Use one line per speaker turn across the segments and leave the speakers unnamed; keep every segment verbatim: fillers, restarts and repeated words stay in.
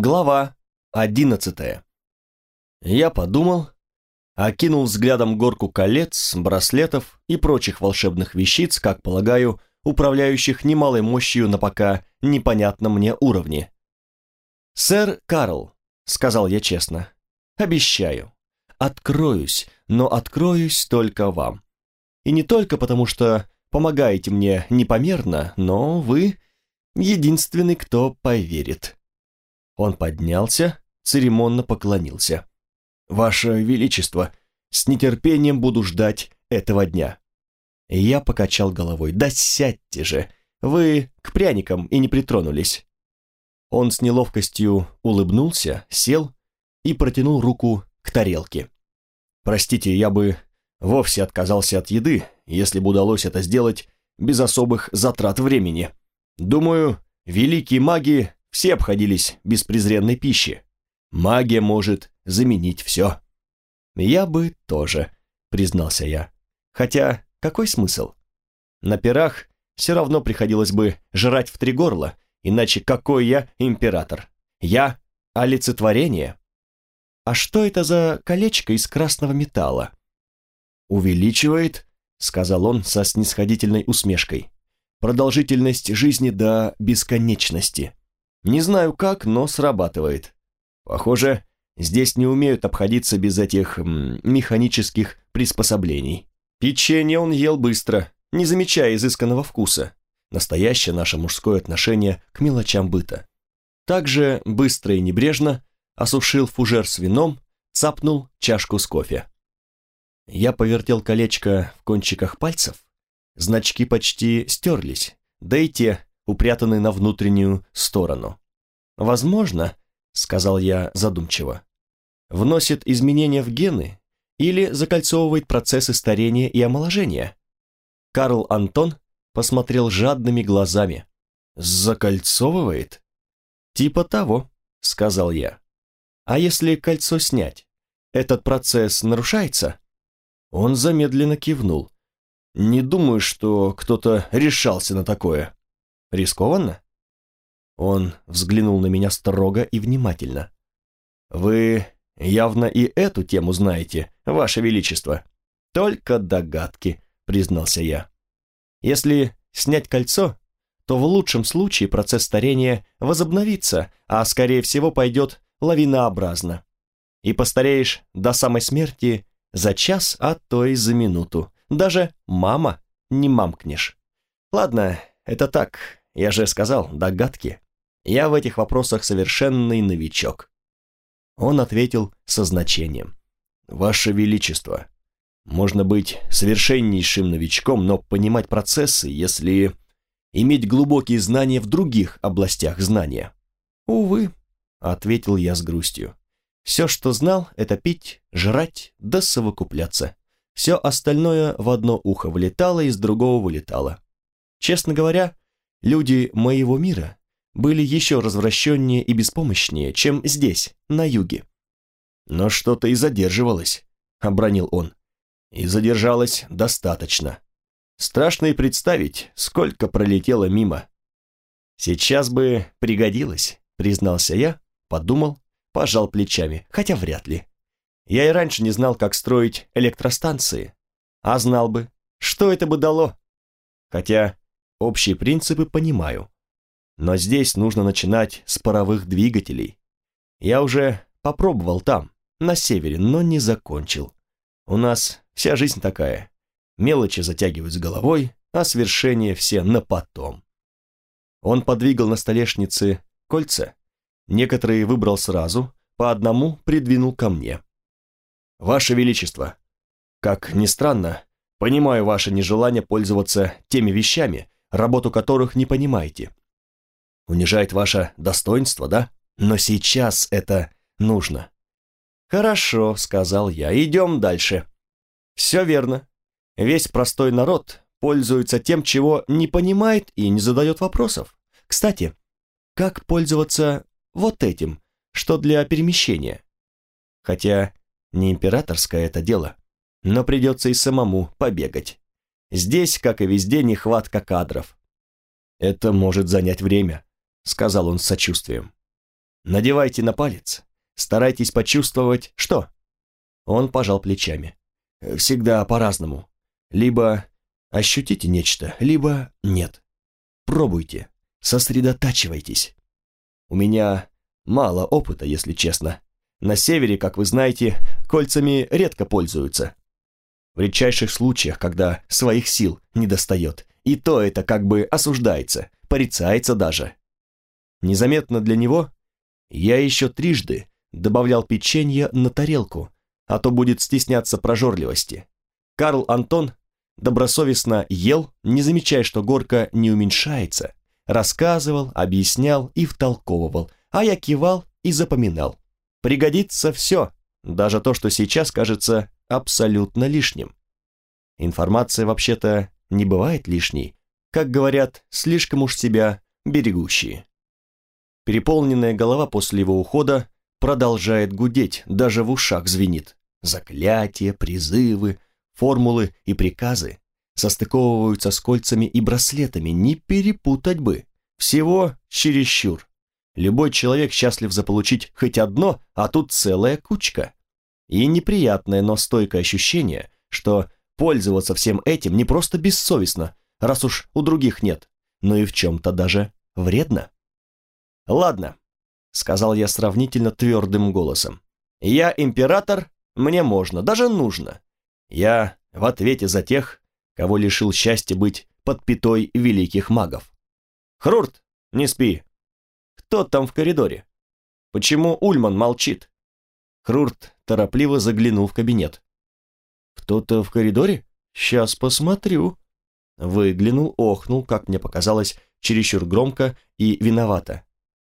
Глава одиннадцатая. Я подумал, окинул взглядом горку колец, браслетов и прочих волшебных вещиц, как полагаю, управляющих немалой мощью на пока непонятном мне уровне. «Сэр Карл», — сказал я честно, — «обещаю, откроюсь, но откроюсь только вам. И не только потому, что помогаете мне непомерно, но вы единственный, кто поверит». Он поднялся, церемонно поклонился. «Ваше Величество, с нетерпением буду ждать этого дня». И я покачал головой. «Да сядьте же, вы к пряникам и не притронулись». Он с неловкостью улыбнулся, сел и протянул руку к тарелке. «Простите, я бы вовсе отказался от еды, если бы удалось это сделать без особых затрат времени. Думаю, великие маги все обходились без презренной пищи. Магия может заменить все». «Я бы тоже», — признался я. «Хотя, какой смысл? На пирах все равно приходилось бы жрать в три горла, иначе какой я император? Я олицетворение. А что это за колечко из красного металла?» «Увеличивает», — сказал он со снисходительной усмешкой, «продолжительность жизни до бесконечности. Не знаю как, но срабатывает. Похоже, здесь не умеют обходиться без этих м, механических приспособлений». Печенье он ел быстро, не замечая изысканного вкуса. Настоящее наше мужское отношение к мелочам быта. Также быстро и небрежно осушил фужер с вином, цапнул чашку с кофе. Я повертел колечко в кончиках пальцев. Значки почти стерлись, да и те упрятаны на внутреннюю сторону. «Возможно, — сказал я задумчиво, — вносит изменения в гены или закольцовывает процессы старения и омоложения». Карл Антон посмотрел жадными глазами. «Закольцовывает?» «Типа того», — сказал я. «А если кольцо снять, этот процесс нарушается?» Он замедленно кивнул. «Не думаю, что кто-то решался на такое. Рискованно?» Он взглянул на меня строго и внимательно. «Вы явно и эту тему знаете, Ваше Величество». «Только догадки», — признался я. «Если снять кольцо, то в лучшем случае процесс старения возобновится, а скорее всего пойдет лавинообразно. И постареешь до самой смерти за час, а то и за минуту. Даже мама не мамкнешь. Ладно, это так, я же сказал, догадки. Я в этих вопросах совершенный новичок». Он ответил со значением. «Ваше Величество, можно быть совершеннейшим новичком, но понимать процессы, если иметь глубокие знания в других областях знания». «Увы», — ответил я с грустью. «Все, что знал, это пить, жрать да совокупляться. Все остальное в одно ухо влетало, из другого вылетало. Честно говоря, люди моего мира были еще развращеннее и беспомощнее, чем здесь, на юге». «Но что-то и задерживалось», — обронил он. «И задержалось достаточно. Страшно и представить, сколько пролетело мимо». «Сейчас бы пригодилось», — признался я, подумал, пожал плечами, хотя вряд ли. Я и раньше не знал, как строить электростанции. А знал бы, что это бы дало. Хотя общие принципы понимаю. Но здесь нужно начинать с паровых двигателей. Я уже попробовал там, на севере, но не закончил. У нас вся жизнь такая. Мелочи затягивают с головой, а свершения все на потом. Он подвигал на столешнице кольца. Некоторые выбрал сразу, по одному придвинул ко мне. «Ваше Величество, как ни странно, понимаю ваше нежелание пользоваться теми вещами, работу которых не понимаете. Унижает ваше достоинство, да? Но сейчас это нужно». «Хорошо», — сказал я, — «идем дальше». «Все верно. Весь простой народ пользуется тем, чего не понимает и не задает вопросов. Кстати, как пользоваться вот этим, что для перемещения? Хотя не императорское это дело, но придется и самому побегать. Здесь, как и везде, нехватка кадров». «Это может занять время», — сказал он с сочувствием. Надевайте на палец. Старайтесь почувствовать, что?» Он пожал плечами. «Всегда по-разному. Либо ощутите нечто, либо нет. Пробуйте, сосредотачивайтесь. У меня мало опыта, если честно. На севере, как вы знаете, кольцами редко пользуются. В редчайших случаях, когда своих сил недостает, и то это как бы осуждается, порицается даже. Незаметно для него я еще трижды добавлял печенье на тарелку, а то будет стесняться прожорливости. Карл Антон добросовестно ел, не замечая, что горка не уменьшается, рассказывал, объяснял и втолковывал, а я кивал и запоминал. Пригодится все, даже то, что сейчас кажется абсолютно лишним. Информация вообще-то не бывает лишней, как говорят, слишком уж себя берегущие. Переполненная голова после его ухода продолжает гудеть, даже в ушах звенит. Заклятия, призывы, формулы и приказы состыковываются с кольцами и браслетами, не перепутать бы. Всего чересчур. Любой человек счастлив заполучить хоть одно, а тут целая кучка. И неприятное, но стойкое ощущение, что пользоваться всем этим не просто бессовестно, раз уж у других нет, но и в чем-то даже вредно. «Ладно», — сказал я сравнительно твердым голосом. «Я император, мне можно, даже нужно. Я в ответе за тех, кого лишил счастья быть под пятой великих магов. Хрурт, не спи. Кто там в коридоре? Почему Ульман молчит?» Хрурт торопливо заглянул в кабинет. «Кто-то в коридоре? Сейчас посмотрю». Выглянул, охнул, как мне показалось, чересчур громко и виновато.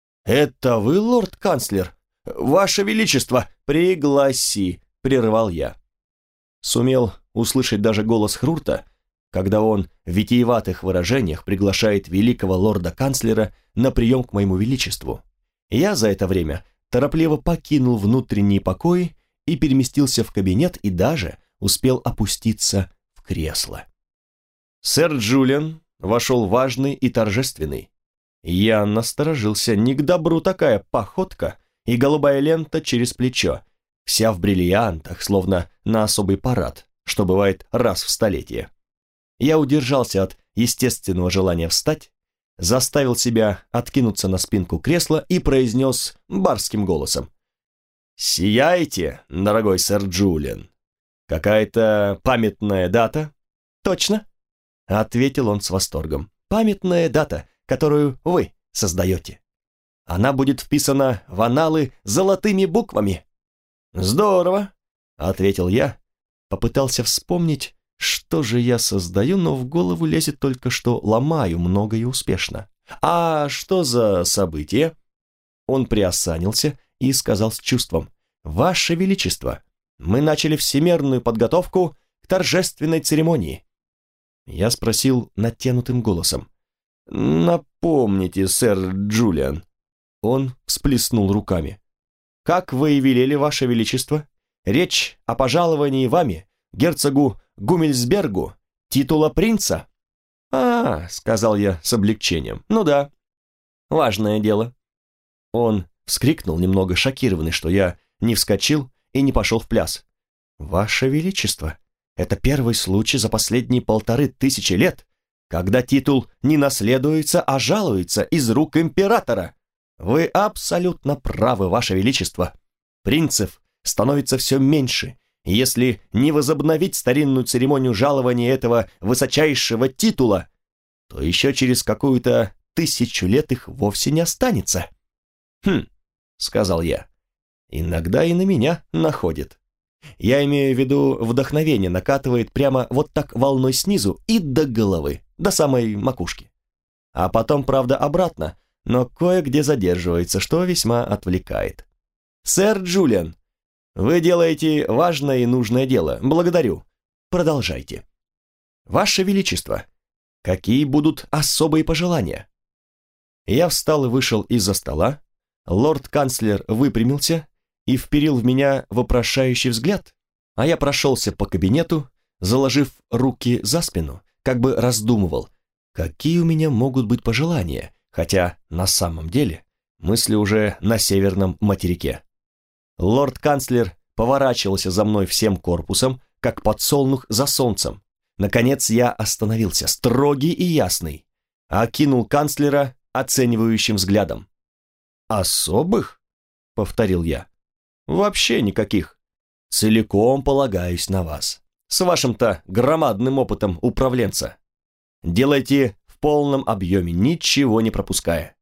«Это вы, лорд-канцлер? Ваше Величество, пригласи!» — прервал я. Сумел услышать даже голос Хрурта, когда он в витиеватых выражениях приглашает великого лорда-канцлера на прием к моему величеству. Я за это время торопливо покинул внутренние покои и переместился в кабинет и даже успел опуститься в кресло. Сэр Джулиан вошел важный и торжественный. Я насторожился, не к добру такая походка и голубая лента через плечо, вся в бриллиантах, словно на особый парад, что бывает раз в столетие. Я удержался от естественного желания встать, заставил себя откинуться на спинку кресла и произнес барским голосом: «Сияйте, дорогой сэр Джулиан. Какая-то памятная дата?» «Точно», — ответил он с восторгом. «Памятная дата, которую вы создаете. Она будет вписана в аналы золотыми буквами». «Здорово», — ответил я, попытался вспомнить, что же я создаю, но в голову лезет только, что ломаю много и успешно. «А что за событие?» Он приосанился и сказал с чувством: «Ваше Величество, мы начали всемирную подготовку к торжественной церемонии». Я спросил натянутым голосом: «Напомните, сэр Джулиан». Он всплеснул руками. «Как вы и велели, Ваше Величество, речь о пожаловании вами, герцогу Гумельсбергу, титула принца». «А, — сказал я с облегчением, — ну да, важное дело». Он вскрикнул, немного шокированный, что я не вскочил и не пошел в пляс. «Ваше Величество, это первый случай за последние полторы тысячи лет, когда титул не наследуется, а жалуется из рук императора. Вы абсолютно правы, Ваше Величество. Принцев становится все меньше, и если не возобновить старинную церемонию жалования этого высочайшего титула, то еще через какую-то тысячу лет их вовсе не останется». «Хм», — сказал я, — «иногда и на меня находит. Я имею в виду, вдохновение накатывает прямо вот так волной снизу и до головы, до самой макушки. А потом, правда, обратно, но кое-где задерживается, что весьма отвлекает. Сэр Джулиан, вы делаете важное и нужное дело. Благодарю. Продолжайте. Ваше Величество, какие будут особые пожелания?» Я встал и вышел из-за стола. Лорд-канцлер выпрямился и вперил в меня вопрошающий взгляд, а я прошелся по кабинету, заложив руки за спину, как бы раздумывал, какие у меня могут быть пожелания, хотя на самом деле мысли уже на северном материке. Лорд-канцлер поворачивался за мной всем корпусом, как подсолнух за солнцем. Наконец я остановился, строгий и ясный, окинул канцлера оценивающим взглядом. «Особых?» — повторил я. «Вообще никаких. Целиком полагаюсь на вас. С вашим-то громадным опытом управленца. Делайте в полном объеме, ничего не пропуская».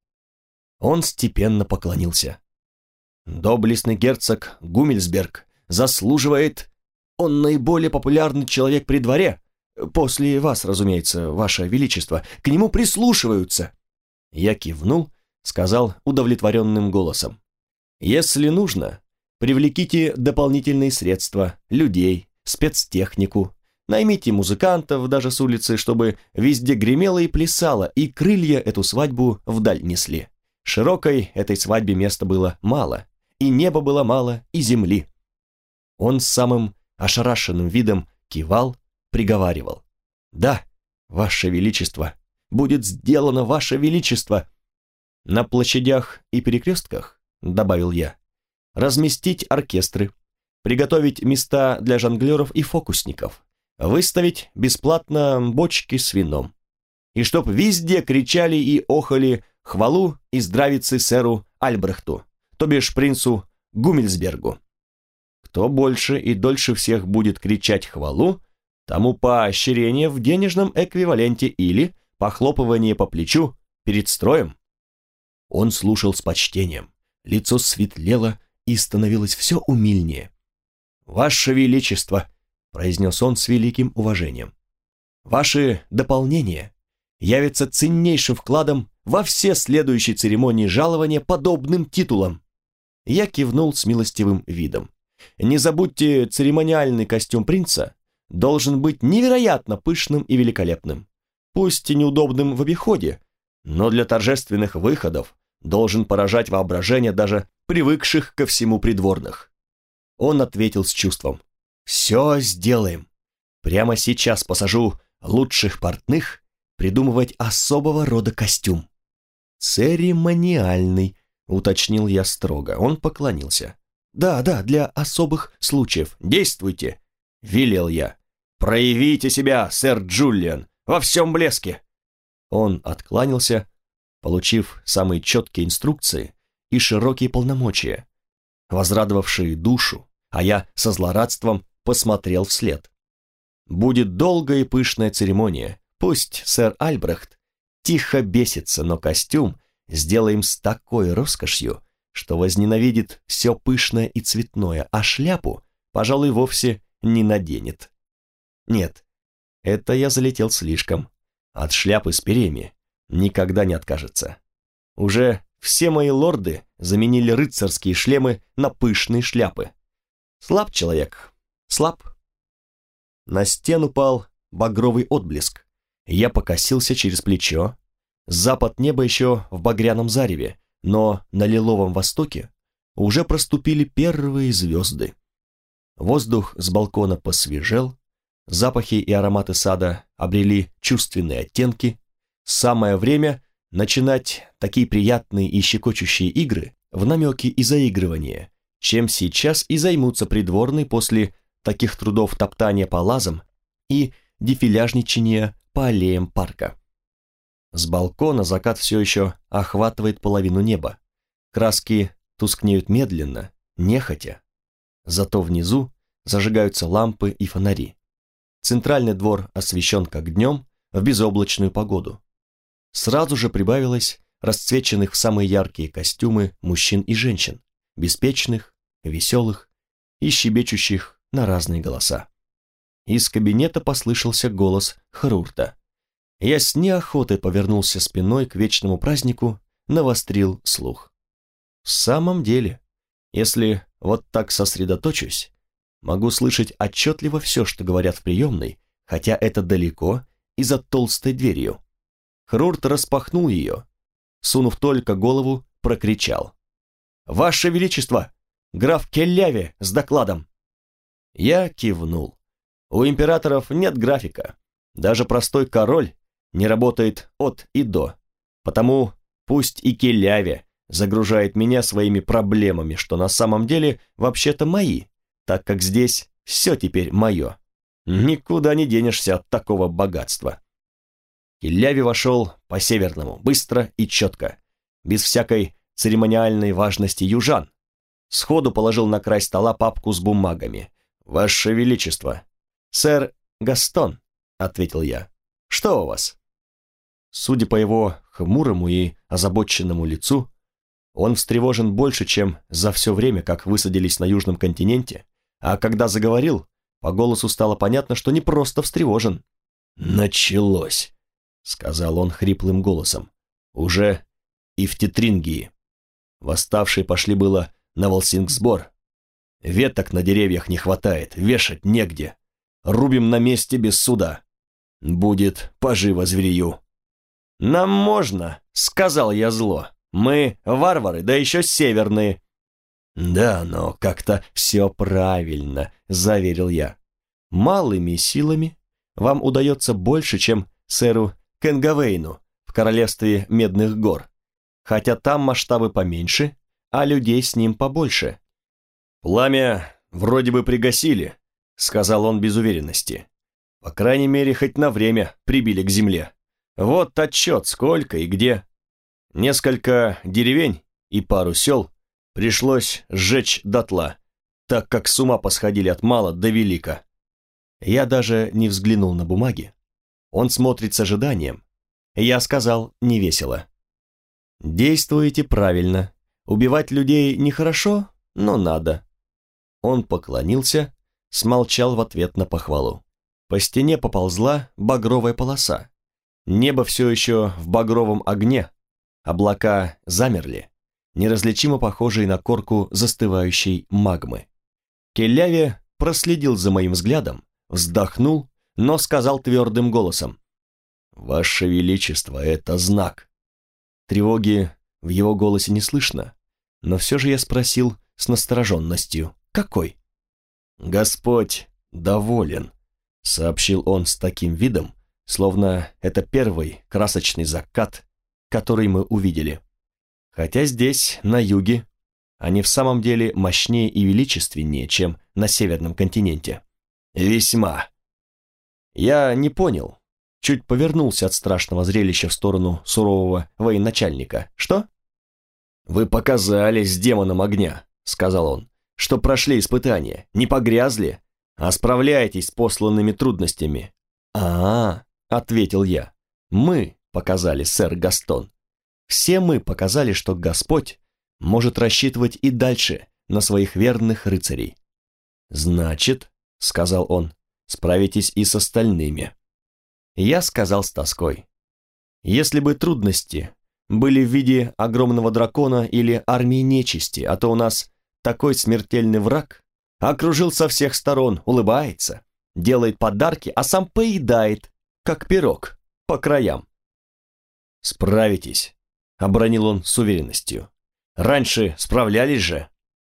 Он степенно поклонился. «Доблестный герцог Гумильсберг заслуживает... Он наиболее популярный человек при дворе. После вас, разумеется, ваше величество. К нему прислушиваются». Я кивнул, сказал удовлетворенным голосом. «Если нужно, привлеките дополнительные средства, людей, спецтехнику, наймите музыкантов даже с улицы, чтобы везде гремело и плясало, и крылья эту свадьбу вдаль несли. Широкой этой свадьбе места было мало, и неба было мало, и земли». Он с самым ошарашенным видом кивал, приговаривал. «Да, ваше величество, будет сделано, ваше величество». «На площадях и перекрестках», — добавил я, — «разместить оркестры, приготовить места для жонглеров и фокусников, выставить бесплатно бочки с вином. И чтоб везде кричали и охали хвалу и здравицы сэру Альбрехту, то бишь принцу Гумильсбергу. Кто больше и дольше всех будет кричать хвалу, тому поощрение в денежном эквиваленте или похлопывание по плечу перед строем». Он слушал с почтением, лицо светлело и становилось все умильнее. «Ваше Величество», — произнес он с великим уважением, — «ваши дополнения явятся ценнейшим вкладом во все следующие церемонии жалования подобным титулам». Я кивнул с милостивым видом. «Не забудьте, церемониальный костюм принца должен быть невероятно пышным и великолепным. Пусть и неудобным в обиходе, но для торжественных выходов должен поражать воображение даже привыкших ко всему придворных». Он ответил с чувством. «Все сделаем. Прямо сейчас посажу лучших портных придумывать особого рода костюм». «Церемониальный», — уточнил я строго. Он поклонился. «Да, да, для особых случаев. Действуйте», — велел я. «Проявите себя, сэр Джулиан, во всем блеске». Он откланялся, получив самые четкие инструкции и широкие полномочия, возрадовавшие душу, а я со злорадством посмотрел вслед. Будет долгая и пышная церемония, пусть сэр Альбрехт тихо бесится, но костюм сделаем с такой роскошью, что возненавидит все пышное и цветное, а шляпу, пожалуй, вовсе не наденет. Нет, это я залетел слишком. От шляпы с перьями никогда не откажется. Уже все мои лорды заменили рыцарские шлемы на пышные шляпы. Слаб человек, слаб. На стену пал багровый отблеск. Я покосился через плечо. Запад неба еще в багряном зареве, но на лиловом востоке уже проступили первые звезды. Воздух с балкона посвежел, запахи и ароматы сада обрели чувственные оттенки. Самое время начинать такие приятные и щекочущие игры в намеки и заигрывания, чем сейчас и займутся придворные после таких трудов топтания по лазам и дефиляжничания по аллеям парка. С балкона закат все еще охватывает половину неба. Краски тускнеют медленно, нехотя. Зато внизу зажигаются лампы и фонари. Центральный двор освещен как днем в безоблачную погоду. Сразу же прибавилось расцвеченных в самые яркие костюмы мужчин и женщин, беспечных, веселых и щебечущих на разные голоса. Из кабинета послышался голос Хрурта. Я с неохотой повернулся спиной к вечному празднику, навострил слух. В самом деле, если вот так сосредоточусь, могу слышать отчетливо все, что говорят в приемной, хотя это далеко и за толстой дверью. Хрурт распахнул ее, сунув только голову, прокричал. «Ваше Величество! Граф Келляви с докладом!» Я кивнул. У императоров нет графика. Даже простой король не работает от и до. Потому пусть и Келляви загружает меня своими проблемами, что на самом деле вообще-то мои, так как здесь все теперь мое. Никуда не денешься от такого богатства. Килляви вошел по-северному, быстро и четко, без всякой церемониальной важности южан. Сходу положил на край стола папку с бумагами. «Ваше Величество!» «Сэр Гастон», — ответил я. «Что у вас?» Судя по его хмурому и озабоченному лицу, он встревожен больше, чем за все время, как высадились на Южном континенте, а когда заговорил, по голосу стало понятно, что не просто встревожен. «Началось», — сказал он хриплым голосом. «Уже и в Тетрингии. Восставшие пошли было на Волсингсбор. Веток на деревьях не хватает, вешать негде. Рубим на месте без суда. Будет поживо зверью». «Нам можно», — сказал я зло. «Мы варвары, да еще северные». «Да, но как-то все правильно», — заверил я. «Малыми силами вам удается больше, чем сэру Кенгавейну в королевстве Медных гор, хотя там масштабы поменьше, а людей с ним побольше». «Пламя вроде бы пригасили», — сказал он без уверенности. «По крайней мере, хоть на время прибили к земле. Вот отчет, сколько и где. Несколько деревень и пару сел пришлось сжечь дотла, так как с ума посходили от мала до велика». Я даже не взглянул на бумаги. Он смотрит с ожиданием. Я сказал невесело. «Действуете правильно. Убивать людей нехорошо, но надо». Он поклонился, смолчал в ответ на похвалу. По стене поползла багровая полоса. Небо все еще в багровом огне. Облака замерли, неразличимо похожие на корку застывающей магмы. Келляви проследил за моим взглядом, вздохнул, но сказал твердым голосом: «Ваше Величество, это знак». Тревоги в его голосе не слышно, но все же я спросил с настороженностью: «Какой?» «Господь доволен», — сообщил он с таким видом, словно это первый красочный закат, который мы увидели. Хотя здесь, на юге, они в самом деле мощнее и величественнее, чем на северном континенте. «Весьма». Я не понял, чуть повернулся от страшного зрелища в сторону сурового военачальника. «Что?» «Вы показали с демоном огня», — сказал он, — «что прошли испытания, не погрязли, а справляетесь с посланными трудностями». «А-а», — ответил я, — «мы показали, сэр Гастон. Все мы показали, что Господь может рассчитывать и дальше на своих верных рыцарей». «Значит», — сказал он, — «справитесь и с остальными». Я сказал с тоской: «Если бы трудности были в виде огромного дракона или армии нечисти, а то у нас такой смертельный враг окружил со всех сторон, улыбается, делает подарки, а сам поедает, как пирог, по краям». «Справитесь», — обронил он с уверенностью. «Раньше справлялись же».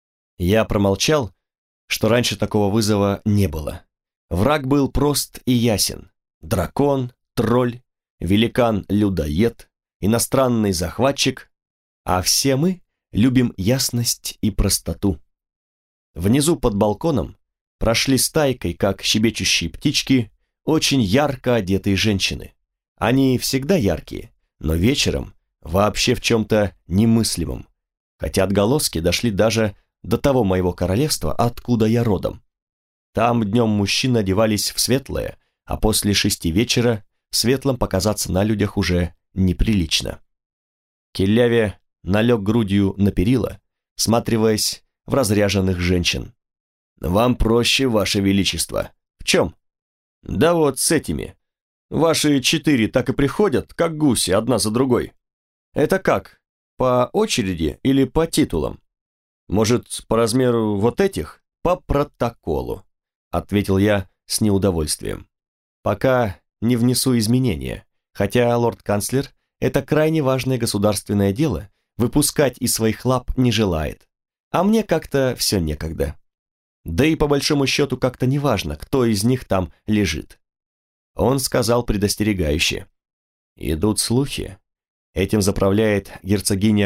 Я промолчал, что раньше такого вызова не было. Враг был прост и ясен. Дракон, тролль, великан-людоед, иностранный захватчик, а все мы любим ясность и простоту. Внизу под балконом прошли стайкой, как щебечущие птички, очень ярко одетые женщины. Они всегда яркие, но вечером вообще в чем-то немыслимом, хотя отголоски дошли даже до того моего королевства, откуда я родом. Там днем мужчины одевались в светлое, а после шести вечера в светлом показаться на людях уже неприлично. Келляви налег грудью на перила, всматриваясь в разряженных женщин. «Вам проще, Ваше Величество». «В чем?» «Да вот с этими. Ваши четыре так и приходят, как гуси, одна за другой». «Это как? По очереди или по титулам?» «Может, по размеру вот этих?» «По протоколу», — ответил я с неудовольствием. «Пока не внесу изменения, хотя лорд-канцлер это крайне важное государственное дело выпускать из своих лап не желает, а мне как-то все некогда. Да и по большому счету как-то не важно, кто из них там лежит». Он сказал предостерегающе: «Идут слухи. Этим заправляет герцогиня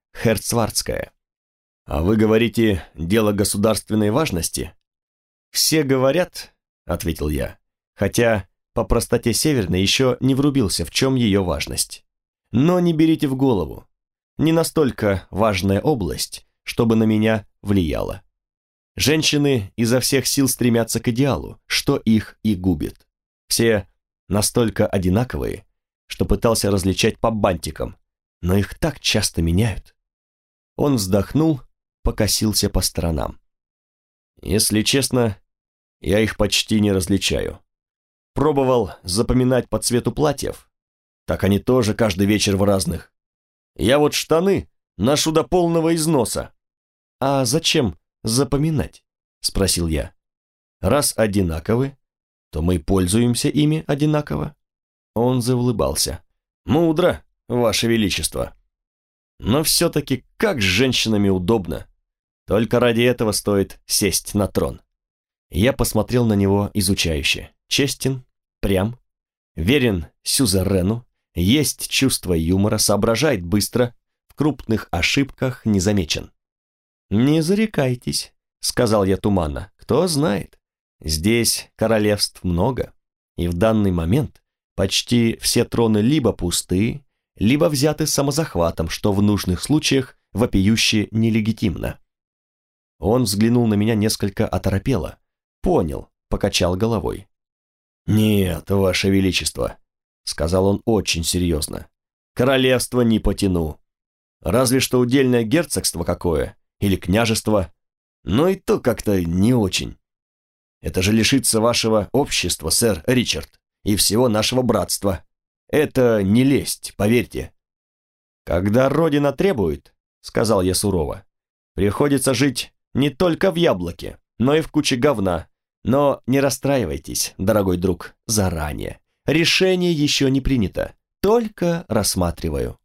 Херцвардская. А вы говорите, дело государственной важности? Все говорят, ответил я, хотя по простоте Северной еще не врубился, в чем ее важность. Но не берите в голову. Не настолько важная область, чтобы на меня влияла. Женщины изо всех сил стремятся к идеалу, что их и губит. Все настолько одинаковые, что пытался различать по бантикам, но их так часто меняют. Он вздохнул, покосился по сторонам. Если честно, я их почти не различаю. Пробовал запоминать по цвету платьев, так они тоже каждый вечер в разных. Я вот штаны ношу до полного износа. А зачем запоминать? Спросил я. Раз одинаковы, то мы пользуемся ими одинаково. Он заулыбался. Мудро, Ваше Величество. Но все-таки как с женщинами удобно. Только ради этого стоит сесть на трон. Я посмотрел на него изучающе. Честен, прям, верен сюзерену, есть чувство юмора, соображает быстро, в крупных ошибках не замечен. «Не зарекайтесь», — сказал я туманно. «Кто знает, здесь королевств много, и в данный момент почти все троны либо пусты, либо взяты самозахватом, что в нужных случаях вопиюще нелегитимно». Он взглянул на меня несколько оторопело, понял, покачал головой. «Нет, Ваше Величество», — сказал он очень серьезно, — «королевство не потяну. Разве что удельное герцогство какое, или княжество, но и то как-то не очень. Это же лишится вашего общества, сэр Ричард, и всего нашего братства. Это не лесть, поверьте». «Когда Родина требует, — сказал я сурово, — приходится жить не только в яблоке, но и в куче говна. Но не расстраивайтесь, дорогой друг, заранее. Решение еще не принято, только рассматриваю».